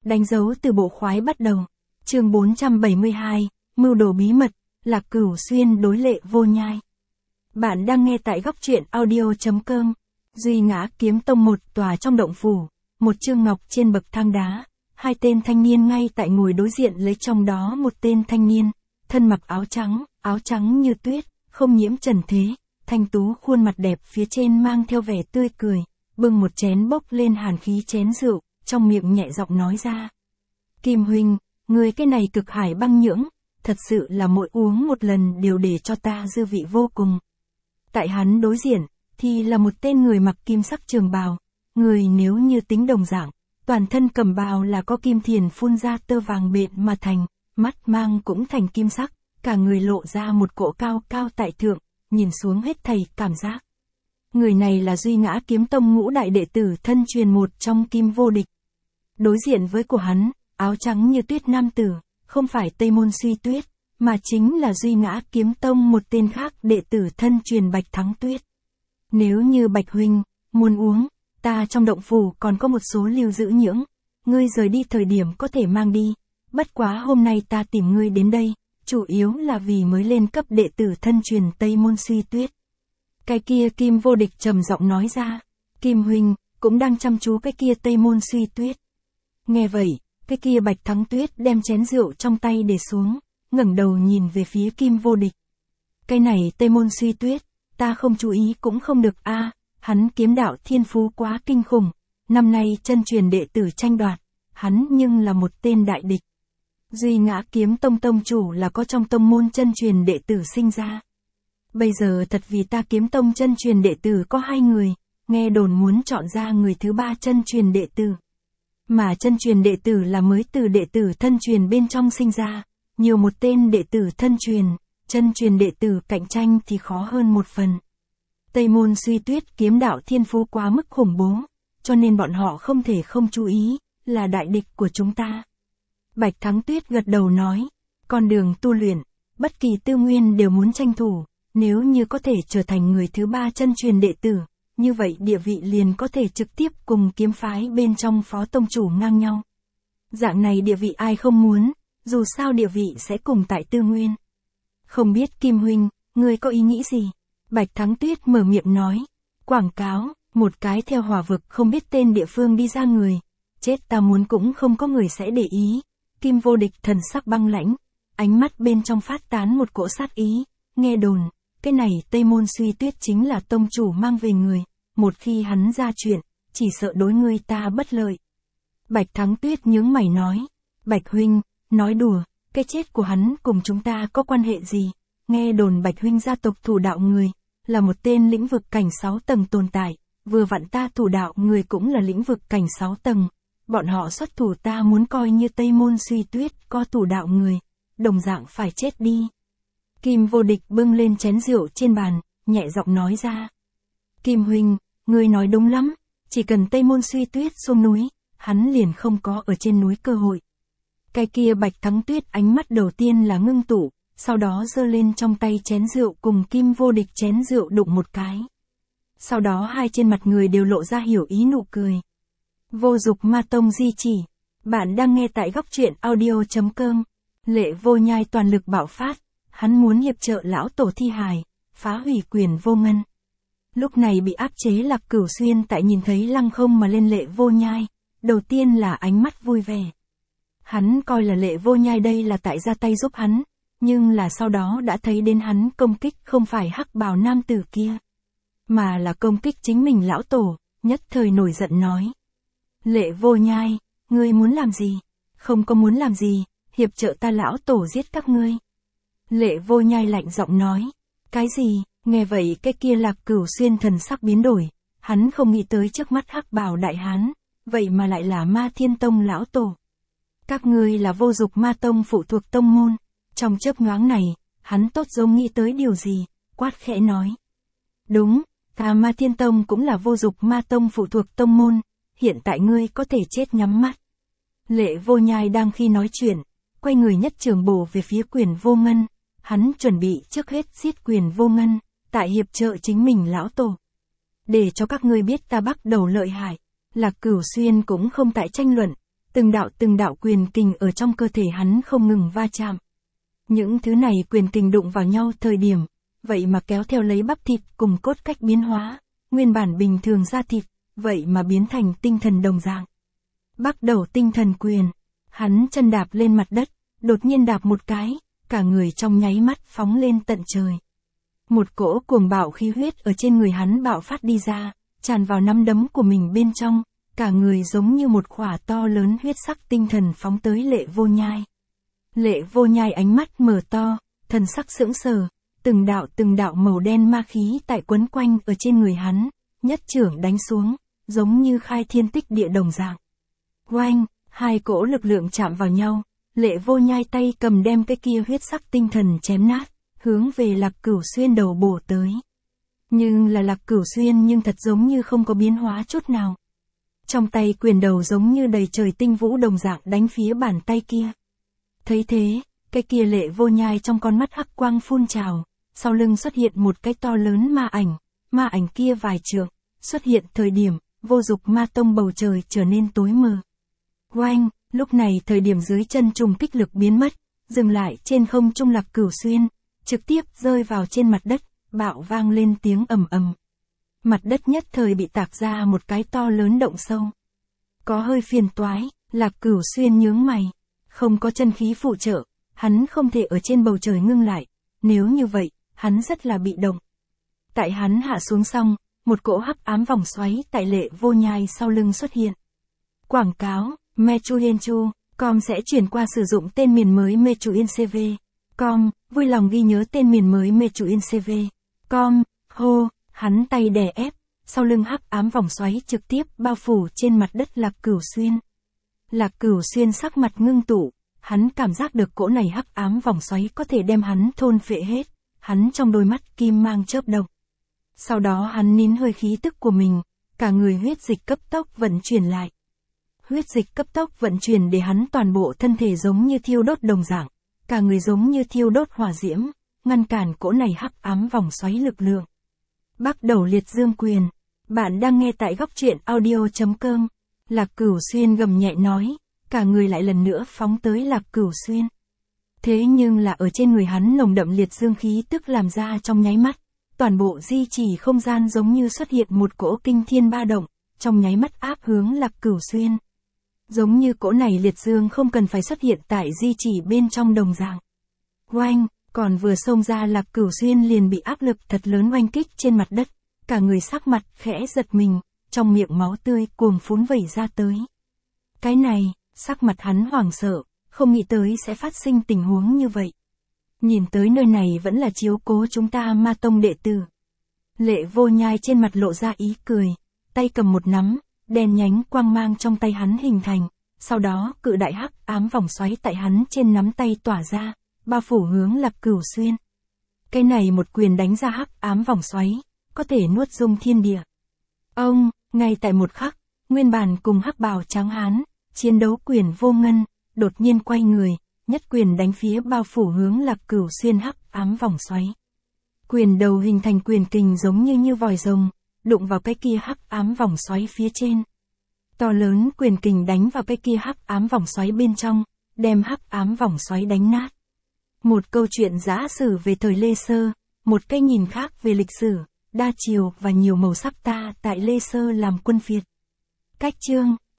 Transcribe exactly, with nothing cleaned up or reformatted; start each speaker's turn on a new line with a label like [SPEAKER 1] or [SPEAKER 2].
[SPEAKER 1] Đánh dấu từ bộ khoái bắt đầu. Chương bốn trăm bảy mươi hai, mưu đồ bí mật, Lạc Cửu Xuyên đối Lệ Vô Nhai. Bạn đang nghe tại góc truyện audio chấm com. Duy Ngã Kiếm Tông một tòa trong động phủ, một chương ngọc trên bậc thang đá, hai tên thanh niên ngay tại ngồi đối diện lấy trong đó một tên thanh niên, thân mặc áo trắng, áo trắng như tuyết, không nhiễm trần thế, thanh tú khuôn mặt đẹp phía trên mang theo vẻ tươi cười, bưng một chén bốc lên hàn khí chén rượu, trong miệng nhẹ giọng nói ra. Kim huynh, người cái này cực hải băng nhưỡng, thật sự là mỗi uống một lần đều để cho ta dư vị vô cùng. Tại hắn đối diện, thì là một tên người mặc kim sắc trường bào, người nếu như tính đồng dạng, toàn thân cầm bào là có kim thiền phun ra tơ vàng bện mà thành, mắt mang cũng thành kim sắc, cả người lộ ra một cỗ cao cao tại thượng, nhìn xuống hết thầy cảm giác. Người này là Duy Ngã Kiếm Tông ngũ đại đệ tử thân truyền một trong Kim Vô Địch. Đối diện với của hắn, áo trắng như tuyết nam tử, không phải Tây Môn Suy Tuyết, mà chính là Duy Ngã Kiếm Tông một tên khác đệ tử thân truyền Bạch Thắng Tuyết. Nếu như Bạch huynh muốn uống, ta trong động phủ còn có một số lưu giữ nhưỡng, ngươi rời đi thời điểm có thể mang đi, bất quá hôm nay ta tìm ngươi đến đây, chủ yếu là vì mới lên cấp đệ tử thân truyền Tây Môn Suy Tuyết. Cái kia Kim Vô Địch trầm giọng nói ra, Kim huynh cũng đang chăm chú cái kia Tây Môn Suy Tuyết. Nghe vậy, cái kia Bạch Thắng Tuyết đem chén rượu trong tay để xuống, ngẩng đầu nhìn về phía Kim Vô Địch. Cái này Tây Môn Suy Tuyết, ta không chú ý cũng không được a, à, hắn kiếm đạo thiên phú quá kinh khủng, năm nay chân truyền đệ tử tranh đoạt, hắn nhưng là một tên đại địch. Duy Ngã Kiếm Tông tông chủ là có trong tông môn chân truyền đệ tử sinh ra. Bây giờ thật vì ta Kiếm Tông chân truyền đệ tử có hai người, nghe đồn muốn chọn ra người thứ ba chân truyền đệ tử. Mà chân truyền đệ tử là mới từ đệ tử thân truyền bên trong sinh ra, nhiều một tên đệ tử thân truyền, chân truyền đệ tử cạnh tranh thì khó hơn một phần. Tây Môn Suy Tuyết kiếm đạo thiên phú quá mức khủng bố, cho nên bọn họ không thể không chú ý, là đại địch của chúng ta. Bạch Thắng Tuyết gật đầu nói, con đường tu luyện, bất kỳ tư nguyên đều muốn tranh thủ, nếu như có thể trở thành người thứ ba chân truyền đệ tử, như vậy địa vị liền có thể trực tiếp cùng kiếm phái bên trong phó tông chủ ngang nhau. Dạng này địa vị ai không muốn, dù sao địa vị sẽ cùng tại tư nguyên. Không biết Kim huynh, ngươi có ý nghĩ gì? Bạch Thắng Tuyết mở miệng nói, quảng cáo, một cái theo hỏa vực không biết tên địa phương đi ra người, chết ta muốn cũng không có người sẽ để ý. Kim Vô Địch thần sắc băng lãnh, ánh mắt bên trong phát tán một cỗ sát ý, nghe đồn, cái này Tây Môn Suy Tuyết chính là tông chủ mang về người, một khi hắn ra chuyện, chỉ sợ đối ngươi ta bất lợi. Bạch Thắng Tuyết nhướng mày nói, Bạch huynh, nói đùa, cái chết của hắn cùng chúng ta có quan hệ gì? Nghe đồn Bạch huynh gia tộc thủ đạo người, là một tên lĩnh vực cảnh sáu tầng tồn tại, vừa vặn ta thủ đạo người cũng là lĩnh vực cảnh sáu tầng, bọn họ xuất thủ ta muốn coi như Tây Môn Suy Tuyết có thủ đạo người, đồng dạng phải chết đi. Kim Vô Địch bưng lên chén rượu trên bàn, nhẹ giọng nói ra. Kim huynh, ngươi nói đúng lắm, chỉ cần Tây Môn Suy Tuyết xuống núi, hắn liền không có ở trên núi cơ hội. Cái kia Bạch Thắng Tuyết ánh mắt đầu tiên là ngưng tụ, sau đó giơ lên trong tay chén rượu cùng Kim Vô Địch chén rượu đụng một cái. Sau đó hai trên mặt người đều lộ ra hiểu ý nụ cười. Vô Dục Ma Tông di chỉ. Bạn đang nghe tại góc truyện audio chấm com. Lệ Vô Nhai toàn lực bạo phát, hắn muốn hiệp trợ lão tổ thi hài, phá hủy Quyền Vô Ngân. Lúc này bị áp chế Lạc Cửu Xuyên tại nhìn thấy lăng không mà lên Lệ Vô Nhai, đầu tiên là ánh mắt vui vẻ. Hắn coi là Lệ Vô Nhai đây là tại ra tay giúp hắn, nhưng là sau đó đã thấy đến hắn công kích không phải hắc bào nam tử kia, mà là công kích chính mình lão tổ, nhất thời nổi giận nói. Lệ Vô Nhai, ngươi muốn làm gì? Không có muốn làm gì, hiệp trợ ta lão tổ giết các ngươi. Lệ Vô Nhai lạnh giọng nói. Cái gì? Nghe vậy cái kia Lạc Cửu Xuyên thần sắc biến đổi, hắn không nghĩ tới trước mắt hắc bào đại hán, vậy mà lại là Ma Thiên Tông lão tổ. Các ngươi là Vô Dục Ma Tông phụ thuộc tông môn. Trong chớp nhoáng này, hắn tốt giống nghĩ tới điều gì, quát khẽ nói. Đúng, ta Ma Thiên Tông cũng là Vô Dục Ma Tông phụ thuộc tông môn, hiện tại ngươi có thể chết nhắm mắt. Lệ Vô Nhai đang khi nói chuyện, quay người nhất trường bổ về phía Quyền Vô Ngân, hắn chuẩn bị trước hết giết Quyền Vô Ngân, tại hiệp trợ chính mình lão tổ. Để cho các ngươi biết ta bắt đầu lợi hại, Lạc Cửu Xuyên cũng không tại tranh luận, Từng đạo từng đạo quyền kình ở trong cơ thể hắn không ngừng va chạm. Những thứ này quyền kình đụng vào nhau thời điểm, vậy mà kéo theo lấy bắp thịt cùng cốt cách biến hóa, nguyên bản bình thường da thịt, vậy mà biến thành tinh thần đồng dạng. Bắt đầu tinh thần quyền, hắn chân đạp lên mặt đất, đột nhiên đạp một cái, cả người trong nháy mắt phóng lên tận trời. Một cỗ cuồng bạo khí huyết ở trên người hắn bạo phát đi ra, tràn vào nắm đấm của mình bên trong, cả người giống như một khỏa to lớn huyết sắc tinh thần phóng tới Lệ Vô Nhai. Lệ Vô Nhai ánh mắt mở to, thần sắc sững sờ, từng đạo từng đạo màu đen ma khí tại quấn quanh ở trên người hắn, nhất trưởng đánh xuống, giống như khai thiên tích địa đồng dạng. Oanh, hai cỗ lực lượng chạm vào nhau, Lệ Vô Nhai tay cầm đem cái kia huyết sắc tinh thần chém nát, hướng về Lạc Cửu Xuyên đầu bổ tới. Nhưng là Lạc Cửu Xuyên nhưng thật giống như không có biến hóa chút nào. Trong tay quyền đầu giống như đầy trời tinh vũ đồng dạng đánh phía bàn tay kia. Thấy thế, cái kia Lệ Vô Nhai trong con mắt hắc quang phun trào, sau lưng xuất hiện một cái to lớn ma ảnh, ma ảnh kia vài trượng, xuất hiện thời điểm, Vô Dục Ma Tông bầu trời trở nên tối mờ. Oanh, lúc này thời điểm dưới chân trùng kích lực biến mất, dừng lại trên không trung Lạc Cửu Xuyên, trực tiếp rơi vào trên mặt đất, bạo vang lên tiếng ầm ầm. Mặt đất nhất thời bị tạc ra một cái to lớn động sâu. Có hơi phiền toái, Lạc Cửu Xuyên nhướng mày, không có chân khí phụ trợ, hắn không thể ở trên bầu trời ngưng lại, nếu như vậy, hắn rất là bị động. Tại hắn hạ xuống xong, một cỗ hắc ám vòng xoáy tại Lệ Vô Nhai sau lưng xuất hiện. Quảng cáo, Mechuyenchu, com sẽ chuyển qua sử dụng tên miền mới Mechuyencv. Com, vui lòng ghi nhớ tên miền mới Mechuyencv. Com, hô, hắn tay đè ép, sau lưng hắc ám vòng xoáy trực tiếp bao phủ trên mặt đất Lạc Cửu Xuyên. Lạc Cửu Xuyên sắc mặt ngưng tụ, hắn cảm giác được cỗ này hắc ám vòng xoáy có thể đem hắn thôn phệ hết, hắn trong đôi mắt kim mang chớp động. Sau đó hắn nín hơi khí tức của mình, cả người huyết dịch cấp tốc vận chuyển lại. Huyết dịch cấp tốc vận chuyển để hắn toàn bộ thân thể giống như thiêu đốt đồng dạng, cả người giống như thiêu đốt hỏa diễm, ngăn cản cỗ này hắc ám vòng xoáy lực lượng. Bắt đầu liệt dương quyền, bạn đang nghe tại góc truyện audio chấm com. Lạc Cửu Xuyên gầm nhẹ nói, cả người lại lần nữa phóng tới Lạc Cửu Xuyên. Thế nhưng là ở trên người hắn nồng đậm liệt dương khí tức làm ra trong nháy mắt, toàn bộ di chỉ không gian giống như xuất hiện một cỗ kinh thiên ba động, trong nháy mắt áp hướng Lạc Cửu Xuyên. Giống như cỗ này liệt dương không cần phải xuất hiện tại di chỉ bên trong đồng dạng. Oanh, còn vừa xông ra Lạc Cửu Xuyên liền bị áp lực thật lớn oanh kích trên mặt đất, cả người sắc mặt khẽ giật mình, trong miệng máu tươi cuồng phún vẩy ra tới. Cái này, sắc mặt hắn hoảng sợ, không nghĩ tới sẽ phát sinh tình huống như vậy. Nhìn tới nơi này vẫn là chiếu cố chúng ta Ma Tông đệ tử. Lệ Vô Nhai trên mặt lộ ra ý cười, tay cầm một nắm, đèn nhánh quang mang trong tay hắn hình thành, sau đó cự đại hắc ám vòng xoáy tại hắn trên nắm tay tỏa ra, bao phủ hướng Lạc Cửu Xuyên. Cái này một quyền đánh ra hắc ám vòng xoáy, có thể nuốt dung thiên địa. Ông, ngay tại một khắc, nguyên bản cùng hắc bào trắng hán, chiến đấu quyền vô ngân, đột nhiên quay người, nhất quyền đánh phía bao phủ hướng Lạc Cửu Xuyên hắc ám vòng xoáy. Quyền đầu hình thành quyền kình giống như như vòi rồng, đụng vào cái kia hắc ám vòng xoáy phía trên. To lớn quyền kình đánh vào cái kia hắc ám vòng xoáy bên trong, đem hắc ám vòng xoáy đánh nát. Một câu chuyện giả sử về thời Lê Sơ, một cái nhìn khác về lịch sử, đa chiều và nhiều màu sắc ta tại Lê Sơ làm quân phiệt. Cách chương